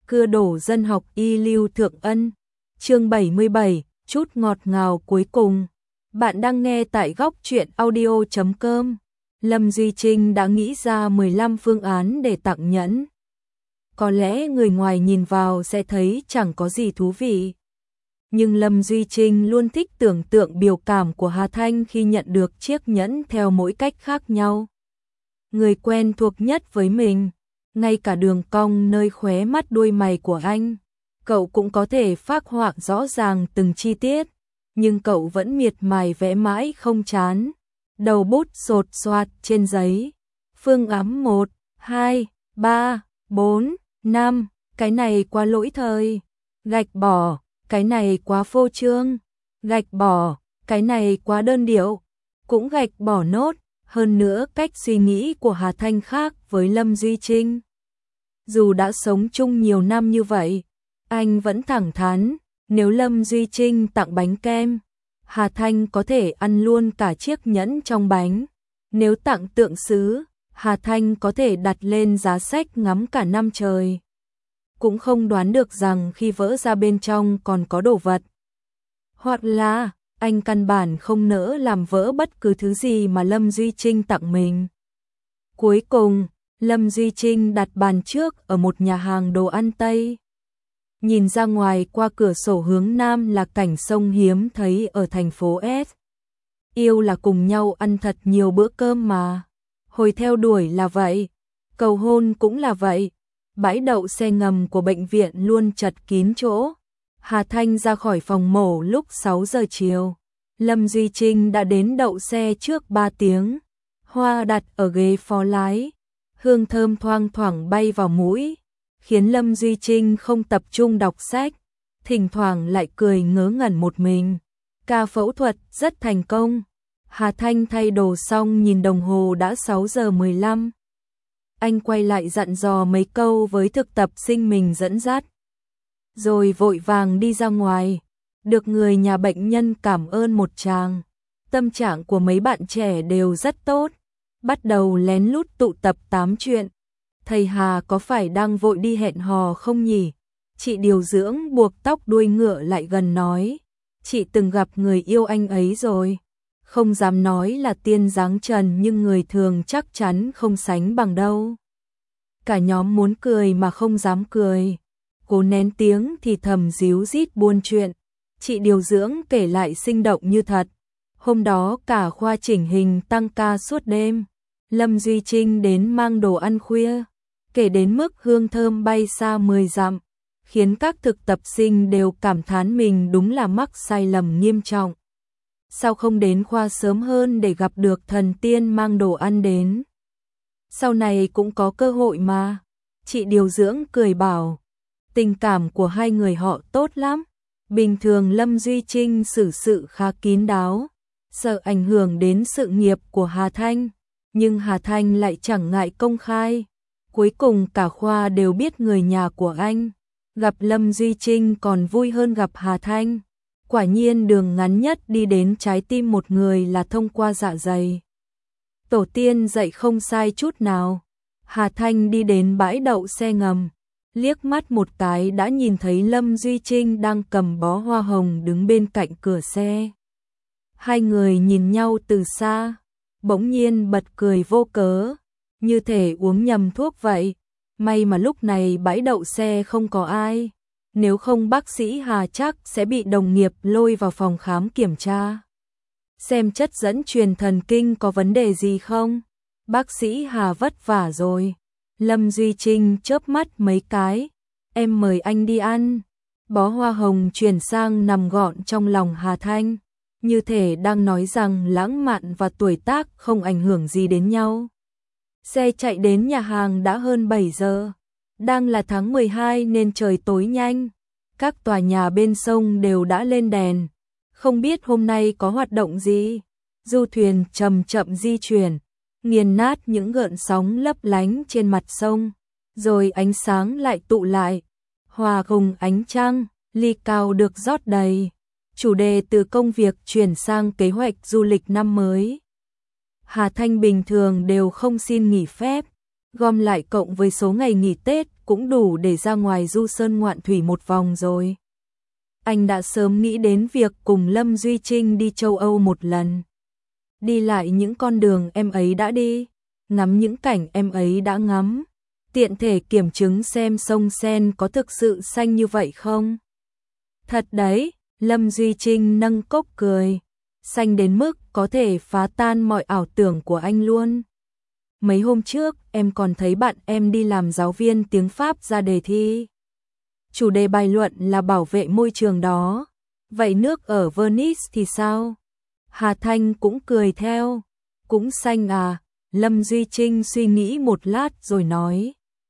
cưa đổ dân học y Lưu Thượng Ân. Chương 77, chút ngọt ngào cuối cùng. Bạn đang nghe tại góc truyện audio.com. Lâm Duy Trinh đã nghĩ ra 15 phương án để tặng nhẫn. Có lẽ người ngoài nhìn vào sẽ thấy chẳng có gì thú vị. Nhưng Lâm Duy Trinh luôn thích tưởng tượng biểu cảm của Hà Thanh khi nhận được chiếc nhẫn theo mỗi cách khác nhau. Người quen thuộc nhất với mình, ngay cả đường cong nơi khóe mắt đuôi mày của anh, cậu cũng có thể phác họa rõ ràng từng chi tiết, nhưng cậu vẫn miệt mài vẽ mãi không chán. Đầu bút sột soạt trên giấy. Phương án 1, 2, 3, 4, 5, cái này quá lỗi thời. Gạch bỏ, cái này quá phô trương. Gạch bỏ, cái này quá đơn điệu. Cũng gạch bỏ nốt. Hơn nữa cách suy nghĩ của Hà Thanh khác với Lâm Duy Trinh. Dù đã sống chung nhiều năm như vậy, anh vẫn thẳng thắn, nếu Lâm Duy Trinh tặng bánh kem, Hà Thanh có thể ăn luôn cả chiếc nhẫn trong bánh. Nếu tặng tượng sứ, Hà Thanh có thể đặt lên giá sách ngắm cả năm trời. Cũng không đoán được rằng khi vỡ ra bên trong còn có đồ vật. Hoặc là anh căn bản không nỡ làm vỡ bất cứ thứ gì mà Lâm Duy Trinh tặng mình. Cuối cùng, Lâm Duy Trinh đặt bàn trước ở một nhà hàng đồ ăn Tây. Nhìn ra ngoài qua cửa sổ hướng Nam là cảnh sông hiếm thấy ở thành phố S. Yêu là cùng nhau ăn thật nhiều bữa cơm mà. Hồi theo đuổi là vậy, cầu hôn cũng là vậy. Bãi đậu xe ngầm của bệnh viện luôn chật kín chỗ. Hà Thanh ra khỏi phòng mổ lúc 6 giờ chiều. Lâm Duy Trinh đã đến đậu xe trước 3 tiếng. Hoa đặt ở ghế phó lái. Hương thơm thoang thoảng bay vào mũi, khiến Lâm Duy Trinh không tập trung đọc sách, thỉnh thoảng lại cười ngớ ngẩn một mình. Ca phẫu thuật rất thành công. Hà Thanh thay đồ xong nhìn đồng hồ đã 6 giờ 15. Anh quay lại dặn dò mấy câu với thực tập sinh mình dẫn dắt, rồi vội vàng đi ra ngoài. Được người nhà bệnh nhân cảm ơn một tràng. Tâm trạng của mấy bạn trẻ đều rất tốt. Bắt đầu lén lút tụ tập tám chuyện. Thầy Hà có phải đang vội đi hẹn hò không nhỉ? Chị điều dưỡng buộc tóc đuôi ngựa lại gần nói. Chị từng gặp người yêu anh ấy rồi. Không dám nói là tiên dáng trần nhưng người thường chắc chắn không sánh bằng đâu. Cả nhóm muốn cười mà không dám cười. Cố nén tiếng thì thầm díu dít buôn chuyện. Chị điều dưỡng kể lại sinh động như thật. Hôm đó cả khoa chỉnh hình tăng ca suốt đêm. Lâm Duy Trinh đến mang đồ ăn khuya, kể đến mức hương thơm bay xa 10 dặm, khiến các thực tập sinh đều cảm thán mình đúng là mắc sai lầm nghiêm trọng. Sao không đến khoa sớm hơn để gặp được thần tiên mang đồ ăn đến? Sau này cũng có cơ hội mà. Chị điều dưỡng cười bảo, tình cảm của hai người họ tốt lắm. Bình thường Lâm Duy Trinh xử sự khá kín đáo, sợ ảnh hưởng đến sự nghiệp của Hà Thanh. Nhưng Hà Thanh lại chẳng ngại công khai. Cuối cùng cả khoa đều biết người nhà của anh. Gặp Lâm Duy Trinh còn vui hơn gặp Hà Thanh. Quả nhiên đường ngắn nhất đi đến trái tim một người là thông qua dạ dày. Tổ tiên dạy không sai chút nào. Hà Thanh đi đến bãi đậu xe ngầm. Liếc mắt một cái đã nhìn thấy Lâm Duy Trinh đang cầm bó hoa hồng đứng bên cạnh cửa xe. Hai người nhìn nhau từ xa, bỗng nhiên bật cười vô cớ, như thể uống nhầm thuốc vậy. May mà lúc này bãi đậu xe không có ai, nếu không bác sĩ Hà chắc sẽ bị đồng nghiệp lôi vào phòng khám kiểm tra. Xem chất dẫn truyền thần kinh có vấn đề gì không? Bác sĩ Hà vất vả rồi. Lâm Duy Trinh chớp mắt mấy cái. Em mời anh đi ăn. Bó hoa hồng chuyển sang nằm gọn trong lòng Hà Thanh, như thể đang nói rằng lãng mạn và tuổi tác không ảnh hưởng gì đến nhau. Xe chạy đến nhà hàng đã hơn 7 giờ. Đang là tháng 12 nên trời tối nhanh. Các tòa nhà bên sông đều đã lên đèn. Không biết hôm nay có hoạt động gì. Du thuyền chậm chậm di chuyển, nghiền nát những gợn sóng lấp lánh trên mặt sông. Rồi ánh sáng lại tụ lại, hòa cùng ánh trăng, ly cao được rót đầy. Chủ đề từ công việc chuyển sang kế hoạch du lịch năm mới. Hà Thanh bình thường đều không xin nghỉ phép, gom lại cộng với số ngày nghỉ Tết cũng đủ để ra ngoài du sơn ngoạn thủy một vòng rồi. Anh đã sớm nghĩ đến việc cùng Lâm Duy Trinh đi châu Âu một lần. Đi lại những con đường em ấy đã đi, ngắm những cảnh em ấy đã ngắm, tiện thể kiểm chứng xem sông Sen có thực sự xanh như vậy không. Thật đấy, Lâm Duy Trinh nâng cốc cười, xanh đến mức có thể phá tan mọi ảo tưởng của anh luôn. Mấy hôm trước em còn thấy bạn em đi làm giáo viên tiếng Pháp ra đề thi. Chủ đề bài luận là bảo vệ môi trường đó. Vậy nước ở Venice thì sao? Hà Thanh cũng cười theo. Cũng xanh à? Lâm Duy Trinh suy nghĩ một lát rồi nói.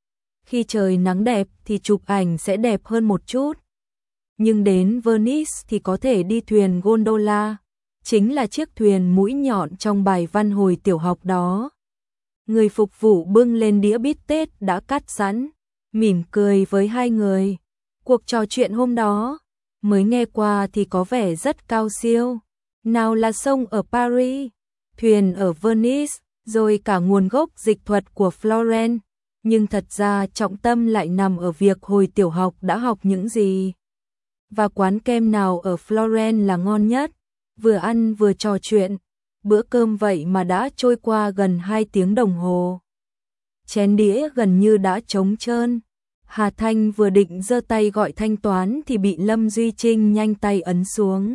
Khi trời nắng đẹp thì chụp ảnh sẽ đẹp hơn một chút. Nhưng đến Venice thì có thể đi thuyền gondola, chính là chiếc thuyền mũi nhọn trong bài văn hồi tiểu học đó. Người phục vụ bưng lên đĩa bít tết đã cắt sẵn, mỉm cười với hai người. Cuộc trò chuyện hôm đó, mới nghe qua thì có vẻ rất cao siêu. Nào là sông ở Paris, thuyền ở Venice, rồi cả nguồn gốc dịch thuật của Florence. Nhưng thật ra trọng tâm lại nằm ở việc hồi tiểu học đã học những gì. Và quán kem nào ở Florence là ngon nhất. Vừa ăn vừa trò chuyện, bữa cơm vậy mà đã trôi qua gần 2 tiếng đồng hồ. Chén đĩa gần như đã trống trơn. Hà Thanh vừa định giơ tay gọi thanh toán thì bị Lâm Duy Trinh nhanh tay ấn xuống.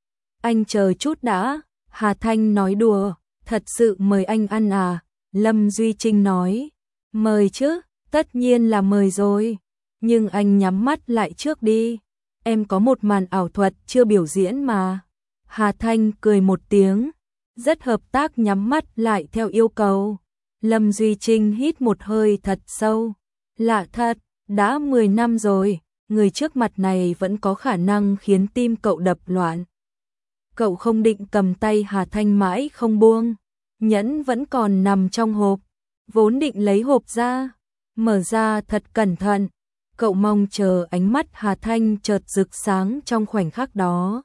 Anh chờ chút đã, Hà Thanh nói đùa, thật sự mời anh ăn à? Lâm Duy Trinh nói, mời chứ, tất nhiên là mời rồi, nhưng anh nhắm mắt lại trước đi, em có một màn ảo thuật chưa biểu diễn mà. Hà Thanh cười một tiếng, rất hợp tác nhắm mắt lại theo yêu cầu. Lâm Duy Trinh hít một hơi thật sâu, lạ thật, đã 10 năm rồi, người trước mặt này vẫn có khả năng khiến tim cậu đập loạn. Cậu không định cầm tay Hà Thanh mãi không buông, nhẫn vẫn còn nằm trong hộp, vốn định lấy hộp ra, mở ra thật cẩn thận. Cậu mong chờ ánh mắt Hà Thanh chợt rực sáng trong khoảnh khắc đó.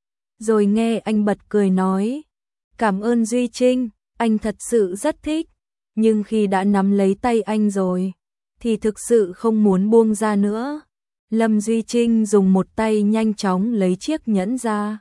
Rồi nghe anh bật cười nói, cảm ơn Duy Trinh, anh thật sự rất thích, nhưng khi đã nắm lấy tay anh rồi, thì thực sự không muốn buông ra nữa. Lâm Duy Trinh dùng một tay nhanh chóng lấy chiếc nhẫn ra,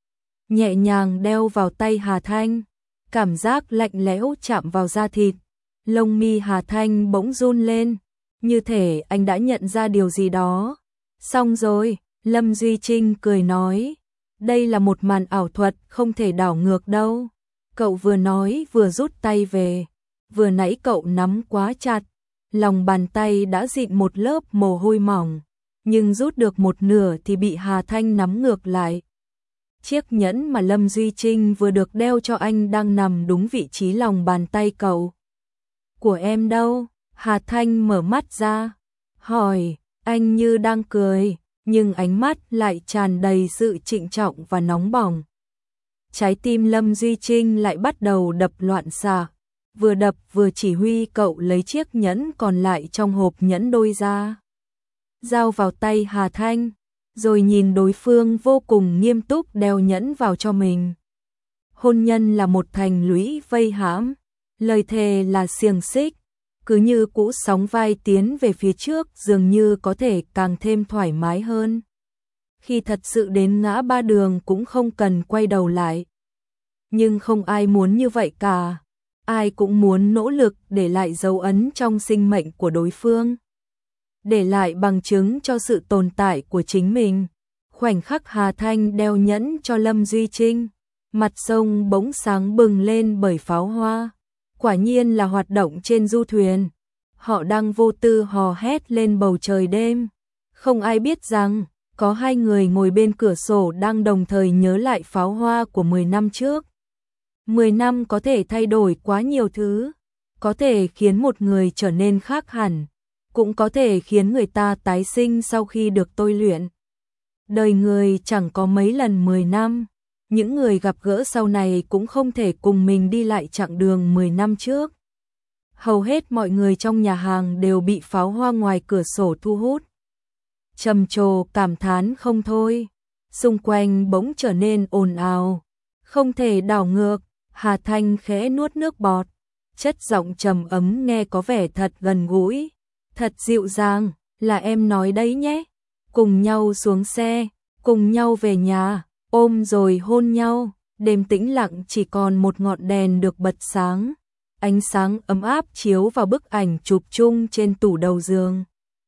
nhẹ nhàng đeo vào tay Hà Thanh, cảm giác lạnh lẽo chạm vào da thịt, lông mi Hà Thanh bỗng run lên, như thể anh đã nhận ra điều gì đó. Xong rồi, Lâm Duy Trinh cười nói, đây là một màn ảo thuật không thể đảo ngược đâu. Cậu vừa nói vừa rút tay về, vừa nãy cậu nắm quá chặt, lòng bàn tay đã dịn một lớp mồ hôi mỏng, nhưng rút được một nửa thì bị Hà Thanh nắm ngược lại. Chiếc nhẫn mà Lâm Duy Trinh vừa được đeo cho anh đang nằm đúng vị trí lòng bàn tay cậu. Của em đâu? Hà Thanh mở mắt ra, hỏi, anh như đang cười, nhưng ánh mắt lại tràn đầy sự trịnh trọng và nóng bỏng. Trái tim Lâm Duy Trinh lại bắt đầu đập loạn xạ, vừa đập vừa chỉ huy cậu lấy chiếc nhẫn còn lại trong hộp nhẫn đôi ra, giao vào tay Hà Thanh, rồi nhìn đối phương vô cùng nghiêm túc đeo nhẫn vào cho mình. Hôn nhân là một thành lũy vây hãm, lời thề là xiềng xích, cứ như cũ sóng vai tiến về phía trước dường như có thể càng thêm thoải mái hơn. Khi thật sự đến ngã ba đường cũng không cần quay đầu lại. Nhưng không ai muốn như vậy cả, ai cũng muốn nỗ lực để lại dấu ấn trong sinh mệnh của đối phương, để lại bằng chứng cho sự tồn tại của chính mình. Khoảnh khắc Hà Thanh đeo nhẫn cho Lâm Duy Trinh, mặt sông bỗng sáng bừng lên bởi pháo hoa. Quả nhiên là hoạt động trên du thuyền. Họ đang vô tư hò hét lên bầu trời đêm. Không ai biết rằng, có hai người ngồi bên cửa sổ đang đồng thời nhớ lại pháo hoa của 10 năm trước. 10 năm có thể thay đổi quá nhiều thứ. Có thể khiến một người trở nên khác hẳn, cũng có thể khiến người ta tái sinh sau khi được tôi luyện. Đời người chẳng có mấy lần 10 năm. Những người gặp gỡ sau này cũng không thể cùng mình đi lại chặng đường 10 năm trước. Hầu hết mọi người trong nhà hàng đều bị pháo hoa ngoài cửa sổ thu hút. Trầm trồ cảm thán không thôi. Xung quanh bỗng trở nên ồn ào, không thể đảo ngược. Hà Thanh khẽ nuốt nước bọt, chất giọng trầm ấm nghe có vẻ thật gần gũi, thật dịu dàng, là em nói đấy nhé. Cùng nhau xuống xe, cùng nhau về nhà, ôm rồi hôn nhau, đêm tĩnh lặng chỉ còn một ngọn đèn được bật sáng. Ánh sáng ấm áp chiếu vào bức ảnh chụp chung trên tủ đầu giường.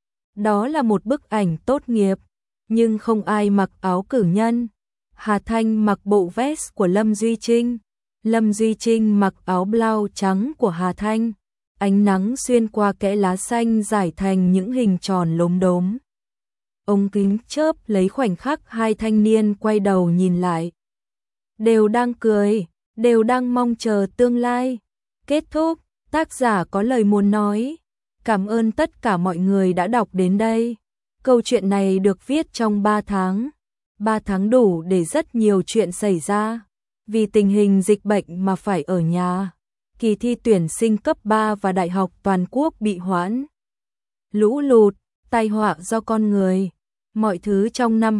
Đó là một bức ảnh tốt nghiệp, nhưng không ai mặc áo cử nhân. Hà Thanh mặc bộ vest của Lâm Duy Trinh. Lâm Duy Trinh mặc áo blau trắng của Hà Thanh. Ánh nắng xuyên qua kẽ lá xanh rải thành những hình tròn lốm đốm. Ống kính chớp lấy khoảnh khắc hai thanh niên quay đầu nhìn lại. Đều đang cười, đều đang mong chờ tương lai. Kết thúc, tác giả có lời muốn nói. Cảm ơn tất cả mọi người đã đọc đến đây. Câu chuyện này được viết trong 3 tháng. 3 tháng đủ để rất nhiều chuyện xảy ra. Vì tình hình dịch bệnh mà phải ở nhà. Kỳ thi tuyển sinh cấp 3 và đại học toàn quốc bị hoãn. Lũ lụt, tai họa do con người. Mọi thứ trong năm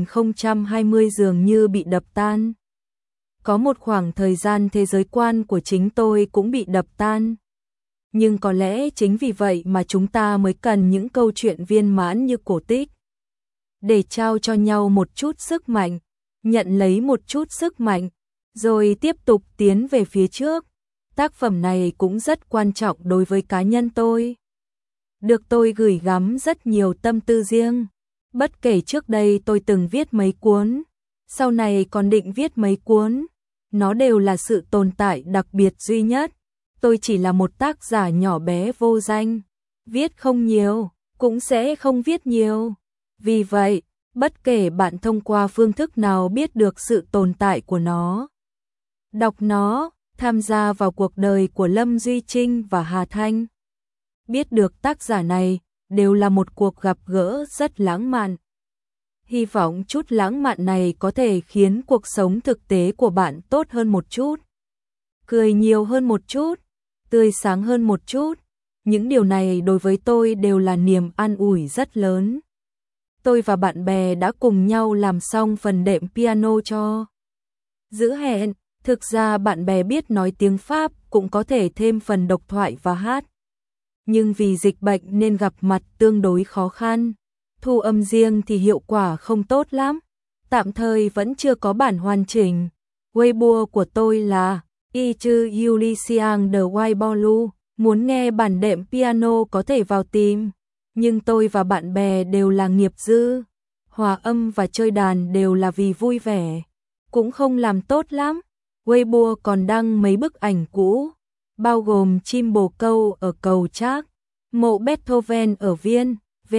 2020 dường như bị đập tan. Có một khoảng thời gian thế giới quan của chính tôi cũng bị đập tan. Nhưng có lẽ chính vì vậy mà chúng ta mới cần những câu chuyện viên mãn như cổ tích. Để trao cho nhau một chút sức mạnh, nhận lấy một chút sức mạnh, rồi tiếp tục tiến về phía trước. Tác phẩm này cũng rất quan trọng đối với cá nhân tôi. Được tôi gửi gắm rất nhiều tâm tư riêng. Bất kể trước đây tôi từng viết mấy cuốn, sau này còn định viết mấy cuốn, nó đều là sự tồn tại đặc biệt duy nhất. Tôi chỉ là một tác giả nhỏ bé vô danh, viết không nhiều, cũng sẽ không viết nhiều. Vì vậy, bất kể bạn thông qua phương thức nào biết được sự tồn tại của nó, đọc nó, tham gia vào cuộc đời của Lâm Duy Trinh và Hà Thanh, biết được tác giả này đều là một cuộc gặp gỡ rất lãng mạn. Hy vọng chút lãng mạn này có thể khiến cuộc sống thực tế của bạn tốt hơn một chút, cười nhiều hơn một chút, tươi sáng hơn một chút. Những điều này đối với tôi đều là niềm an ủi rất lớn. Tôi và bạn bè đã cùng nhau làm xong phần đệm piano cho Giữ Hẹn. Thực ra bạn bè biết nói tiếng Pháp cũng có thể thêm phần độc thoại và hát. Nhưng vì dịch bệnh nên gặp mặt tương đối khó khăn. Thu âm riêng thì hiệu quả không tốt lắm. Tạm thời vẫn chưa có bản hoàn chỉnh. Weibo của tôi là Ichu Yulisiang de Waibolu. Muốn nghe bản đệm piano có thể vào tìm. Nhưng tôi và bạn bè đều là nghiệp dư. Hòa âm và chơi đàn đều là vì vui vẻ. Cũng không làm tốt lắm. Weibo còn đăng mấy bức ảnh cũ, bao gồm chim bồ câu ở cầu Trác, mộ Beethoven ở Viên,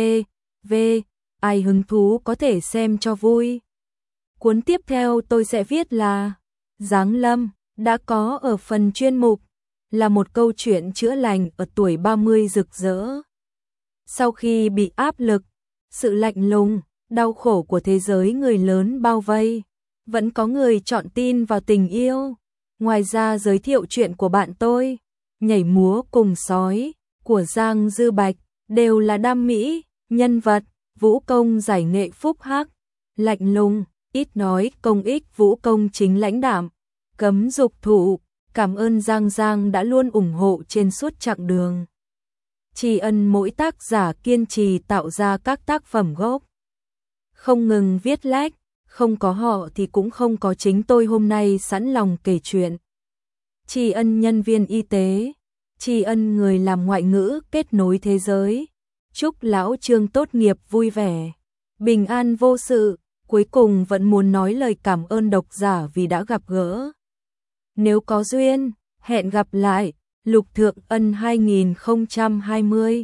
v. Ai hứng thú có thể xem cho vui. Cuốn tiếp theo tôi sẽ viết là Giáng Lâm, đã có ở phần chuyên mục, là một câu chuyện chữa lành ở tuổi 30 rực rỡ. Sau khi bị áp lực, sự lạnh lùng, đau khổ của thế giới người lớn bao vây, vẫn có người chọn tin vào tình yêu. Ngoài ra giới thiệu chuyện của bạn tôi, Nhảy múa cùng sói, của Giang Dư Bạch, đều là đam mỹ, nhân vật, vũ công giải nghệ phúc hắc, lạnh lùng, ít nói công ích vũ công chính lãnh đạm, cấm dục thụ. Cảm ơn Giang đã luôn ủng hộ trên suốt chặng đường. Tri ân mỗi tác giả kiên trì tạo ra các tác phẩm gốc. Không ngừng viết lách, không có họ thì cũng không có chính tôi hôm nay sẵn lòng kể chuyện. Tri ân nhân viên y tế, tri ân người làm ngoại ngữ kết nối thế giới. Chúc lão Trương tốt nghiệp vui vẻ, bình an vô sự. Cuối cùng vẫn muốn nói lời cảm ơn độc giả vì đã gặp gỡ. Nếu có duyên, hẹn gặp lại. Lục Thượng Ân 2020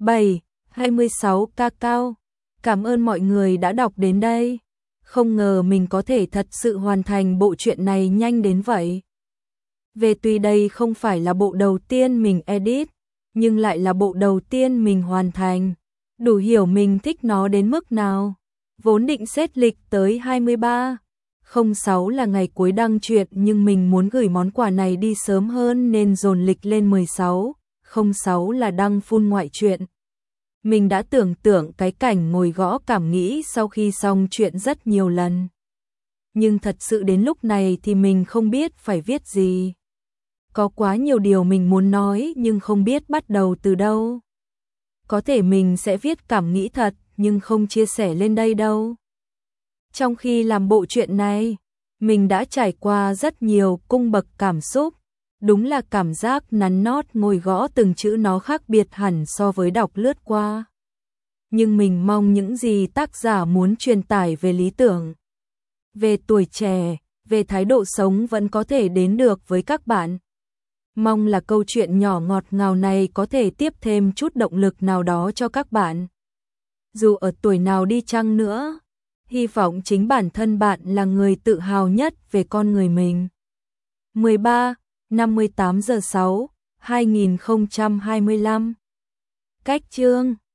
7/26 Cacao. Cảm ơn mọi người đã đọc đến đây. Không ngờ mình có thể thật sự hoàn thành bộ truyện này nhanh đến vậy. Về tuy đây không phải là bộ đầu tiên mình edit, nhưng lại là bộ đầu tiên mình hoàn thành. Đủ hiểu mình thích nó đến mức nào. Vốn định xét lịch tới 23/06 là ngày cuối đăng truyện, nhưng mình muốn gửi món quà này đi sớm hơn nên dồn lịch lên 16/06 là đăng full ngoại truyện. Mình đã tưởng tượng cái cảnh ngồi gõ cảm nghĩ sau khi xong chuyện rất nhiều lần. Nhưng thật sự đến lúc này thì mình không biết phải viết gì. Có quá nhiều điều mình muốn nói nhưng không biết bắt đầu từ đâu. Có thể mình sẽ viết cảm nghĩ thật nhưng không chia sẻ lên đây đâu. Trong khi làm bộ truyện này, mình đã trải qua rất nhiều cung bậc cảm xúc. Đúng là cảm giác nắn nót ngồi gõ từng chữ nó khác biệt hẳn so với đọc lướt qua. Nhưng mình mong những gì tác giả muốn truyền tải về lý tưởng, về tuổi trẻ, về thái độ sống vẫn có thể đến được với các bạn. Mong là câu chuyện nhỏ ngọt ngào này có thể tiếp thêm chút động lực nào đó cho các bạn. Dù ở tuổi nào đi chăng nữa, hy vọng chính bản thân bạn là người tự hào nhất về con người mình. 13. 58 giờ 6, 2025. Cách chương